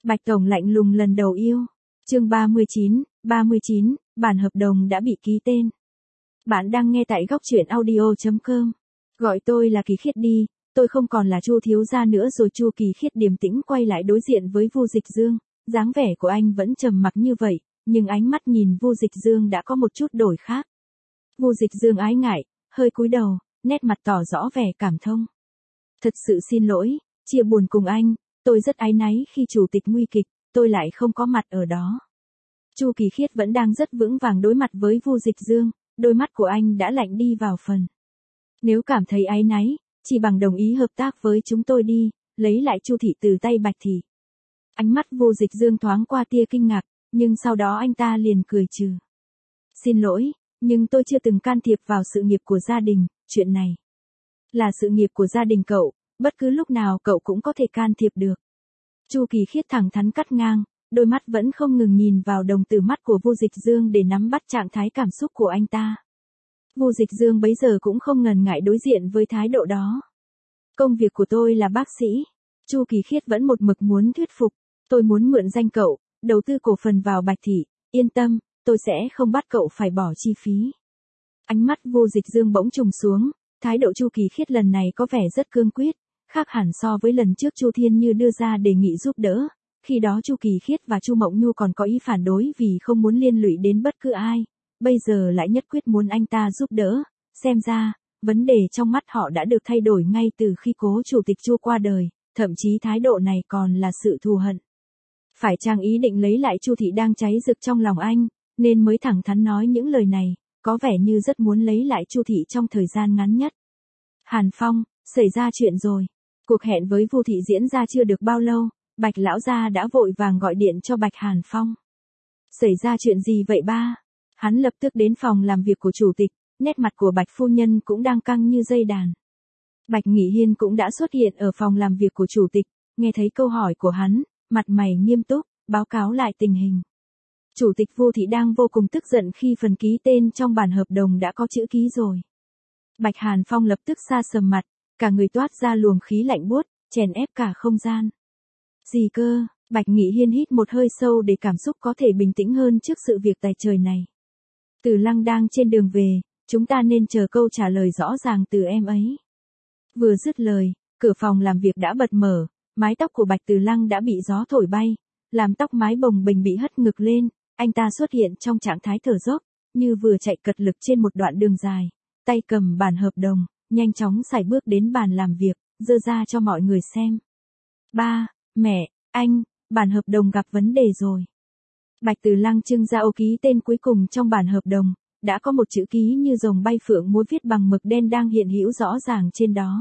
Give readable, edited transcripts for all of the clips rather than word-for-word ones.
Bạch Tổng lạnh lùng lần đầu yêu. Chương 39, bản hợp đồng đã bị ký tên. Bạn đang nghe tại góc truyện audio.com. Gọi tôi là Kỳ Khiết đi, tôi không còn là Chu thiếu gia nữa rồi. Chu Kỳ Khiết điềm tĩnh quay lại đối diện với Vu Dịch Dương, dáng vẻ của anh vẫn trầm mặc như vậy, nhưng ánh mắt nhìn Vu Dịch Dương đã có một chút đổi khác. Vu Dịch Dương ái ngại, hơi cúi đầu, nét mặt tỏ rõ vẻ cảm thông. Thật sự xin lỗi, chia buồn cùng anh, tôi rất áy náy khi chủ tịch nguy kịch, tôi lại không có mặt ở đó. Chu Kỳ Khiết vẫn đang rất vững vàng đối mặt với Vu Dịch Dương, đôi mắt của anh đã lạnh đi vào phần. Nếu cảm thấy áy náy, chỉ bằng đồng ý hợp tác với chúng tôi đi, lấy lại Chu thị từ tay Bạch thị. Ánh mắt Vu Dịch Dương thoáng qua tia kinh ngạc, nhưng sau đó anh ta liền cười trừ. Xin lỗi, nhưng tôi chưa từng can thiệp vào sự nghiệp của gia đình, chuyện này là sự nghiệp của gia đình cậu, bất cứ lúc nào cậu cũng có thể can thiệp được. Chu Kỳ Khiết thẳng thắn cắt ngang, đôi mắt vẫn không ngừng nhìn vào đồng tử mắt của Vu Dịch Dương để nắm bắt trạng thái cảm xúc của anh ta. Vu Dịch Dương bấy giờ cũng không ngần ngại đối diện với thái độ đó. Công việc của tôi là bác sĩ. Chu Kỳ Khiết vẫn một mực muốn thuyết phục. Tôi muốn mượn danh cậu, đầu tư cổ phần vào Bạch thị, yên tâm, tôi sẽ không bắt cậu phải bỏ chi phí. Ánh mắt Vu Dịch Dương bỗng trùng xuống, thái độ Chu Kỳ Khiết lần này có vẻ rất cương quyết, khác hẳn so với lần trước Chu Thiên Như đưa ra đề nghị giúp đỡ. Khi đó Chu Kỳ Khiết và Chu Mộng Nhu còn có ý phản đối vì không muốn liên lụy đến bất cứ ai, bây giờ lại nhất quyết muốn anh ta giúp đỡ, xem ra, vấn đề trong mắt họ đã được thay đổi ngay từ khi cố chủ tịch Chu qua đời, thậm chí thái độ này còn là sự thù hận. Phải chăng ý định lấy lại Chu thị đang cháy rực trong lòng anh, nên mới thẳng thắn nói những lời này, có vẻ như rất muốn lấy lại Chu thị trong thời gian ngắn nhất. Hàn Phong, xảy ra chuyện rồi. Cuộc hẹn với Vu thị diễn ra chưa được bao lâu, Bạch lão gia đã vội vàng gọi điện cho Bạch Hàn Phong. Xảy ra chuyện gì vậy ba? Hắn lập tức đến phòng làm việc của chủ tịch, nét mặt của Bạch phu nhân cũng đang căng như dây đàn. Bạch Nghị Hiên cũng đã xuất hiện ở phòng làm việc của chủ tịch, nghe thấy câu hỏi của hắn, mặt mày nghiêm túc, báo cáo lại tình hình. Chủ tịch Vu thị đang vô cùng tức giận khi phần ký tên trong bản hợp đồng đã có chữ ký rồi. Bạch Hàn Phong lập tức sa sầm mặt, cả người toát ra luồng khí lạnh buốt, chèn ép cả không gian. Gì cơ? Bạch Nghị Hiên hít một hơi sâu để cảm xúc có thể bình tĩnh hơn trước sự việc tày trời này. Từ Lăng đang trên đường về, chúng ta nên chờ câu trả lời rõ ràng từ em ấy. Vừa dứt lời, cửa phòng làm việc đã bật mở, mái tóc của Bạch Từ Lăng đã bị gió thổi bay, làm tóc mái bồng bềnh bị hất ngực lên, anh ta xuất hiện trong trạng thái thở dốc, như vừa chạy cật lực trên một đoạn đường dài, tay cầm bản hợp đồng, nhanh chóng sải bước đến bàn làm việc, giơ ra cho mọi người xem. Ba, mẹ, anh, bản hợp đồng gặp vấn đề rồi. Bạch Từ Lăng trưng ra ô ký tên cuối cùng trong bản hợp đồng, đã có một chữ ký như rồng bay phượng múa viết bằng mực đen đang hiện hữu rõ ràng trên đó.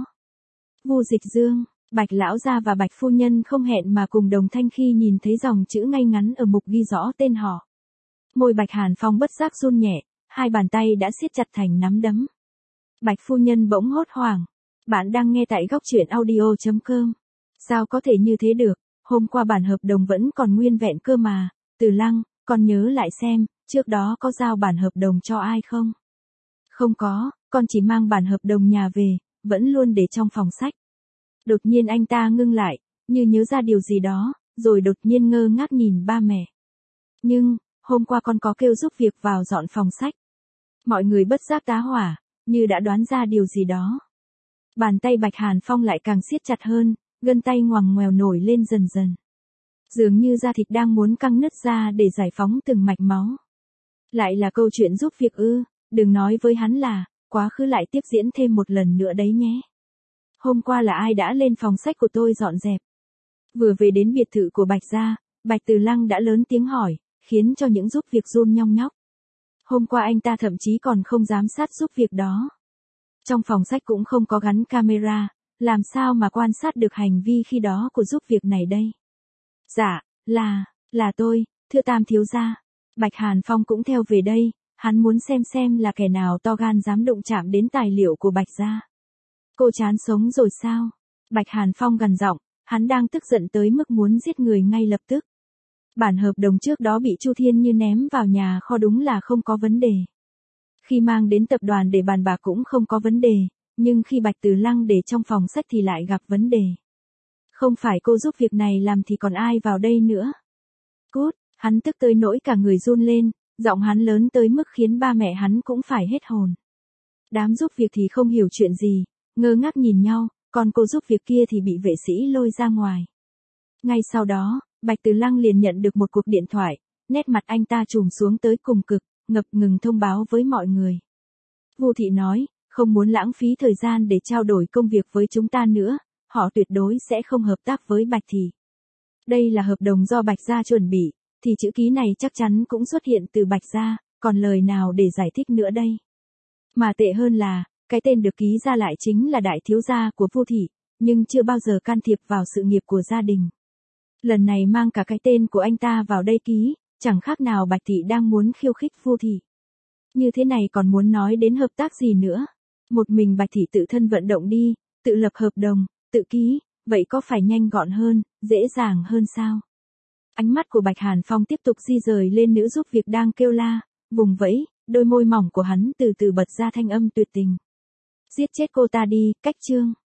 Vu Dịch Dương, Bạch lão gia và Bạch phu nhân không hẹn mà cùng đồng thanh khi nhìn thấy dòng chữ ngay ngắn ở mục ghi rõ tên họ. Môi Bạch Hàn Phong bất giác run nhẹ, hai bàn tay đã siết chặt thành nắm đấm. Bạch phu nhân bỗng hốt hoảng. Bạn đang nghe tại góc truyện audio.com. Sao có thể như thế được, hôm qua bản hợp đồng vẫn còn nguyên vẹn cơ mà. Từ Lăng, con nhớ lại xem, trước đó có giao bản hợp đồng cho ai không? Không có, con chỉ mang bản hợp đồng nhà về, vẫn luôn để trong phòng sách. Đột nhiên anh ta ngưng lại, như nhớ ra điều gì đó, rồi đột nhiên ngơ ngác nhìn ba mẹ. Nhưng, hôm qua con có kêu giúp việc vào dọn phòng sách. Mọi người bất giác tá hỏa, như đã đoán ra điều gì đó. Bàn tay Bạch Hàn Phong lại càng siết chặt hơn, gân tay ngoằng ngoèo nổi lên dần dần. Dường như da thịt đang muốn căng nứt ra để giải phóng từng mạch máu. Lại là câu chuyện giúp việc ư, đừng nói với hắn là, quá khứ lại tiếp diễn thêm một lần nữa đấy nhé. Hôm qua là ai đã lên phòng sách của tôi dọn dẹp? Vừa về đến biệt thự của Bạch gia, Bạch Từ Lăng đã lớn tiếng hỏi, khiến cho những giúp việc run nhong nhóc. Hôm qua anh ta thậm chí còn không giám sát giúp việc đó. Trong phòng sách cũng không có gắn camera, làm sao mà quan sát được hành vi khi đó của giúp việc này đây? Dạ, là tôi, thưa Tam thiếu gia. Bạch Hàn Phong cũng theo về đây, hắn muốn xem là kẻ nào to gan dám đụng chạm đến tài liệu của Bạch gia. Cô chán sống rồi sao? Bạch Hàn Phong gằn giọng, hắn đang tức giận tới mức muốn giết người ngay lập tức. Bản hợp đồng trước đó bị Chu Thiên Như ném vào nhà kho đúng là không có vấn đề. Khi mang đến tập đoàn để bàn bạc cũng không có vấn đề, nhưng khi Bạch Từ Lăng để trong phòng sách thì lại gặp vấn đề. Không phải cô giúp việc này làm thì còn ai vào đây nữa. Cút, hắn tức tới nỗi cả người run lên, giọng hắn lớn tới mức khiến ba mẹ hắn cũng phải hết hồn. Đám giúp việc thì không hiểu chuyện gì, ngơ ngác nhìn nhau, còn cô giúp việc kia thì bị vệ sĩ lôi ra ngoài. Ngay sau đó, Bạch Từ Lăng liền nhận được một cuộc điện thoại, nét mặt anh ta trùng xuống tới cùng cực, ngập ngừng thông báo với mọi người. Vu Thị nói, không muốn lãng phí thời gian để trao đổi công việc với chúng ta nữa, họ tuyệt đối sẽ không hợp tác với Bạch Thị. Đây là hợp đồng do Bạch Gia chuẩn bị, thì chữ ký này chắc chắn cũng xuất hiện từ Bạch Gia, còn lời nào để giải thích nữa đây. Mà tệ hơn là, cái tên được ký ra lại chính là đại thiếu gia của Vu Thị, nhưng chưa bao giờ can thiệp vào sự nghiệp của gia đình. Lần này mang cả cái tên của anh ta vào đây ký, chẳng khác nào Bạch Thị đang muốn khiêu khích Vu Thị. Như thế này còn muốn nói đến hợp tác gì nữa. Một mình Bạch Thị tự thân vận động đi, tự lập hợp đồng, tự ký, vậy có phải nhanh gọn hơn, dễ dàng hơn sao? Ánh mắt của Bạch Hàn Phong tiếp tục di rời lên nữ giúp việc đang kêu la, vùng vẫy, đôi môi mỏng của hắn từ từ bật ra thanh âm tuyệt tình. Giết chết cô ta đi, Cách Trương.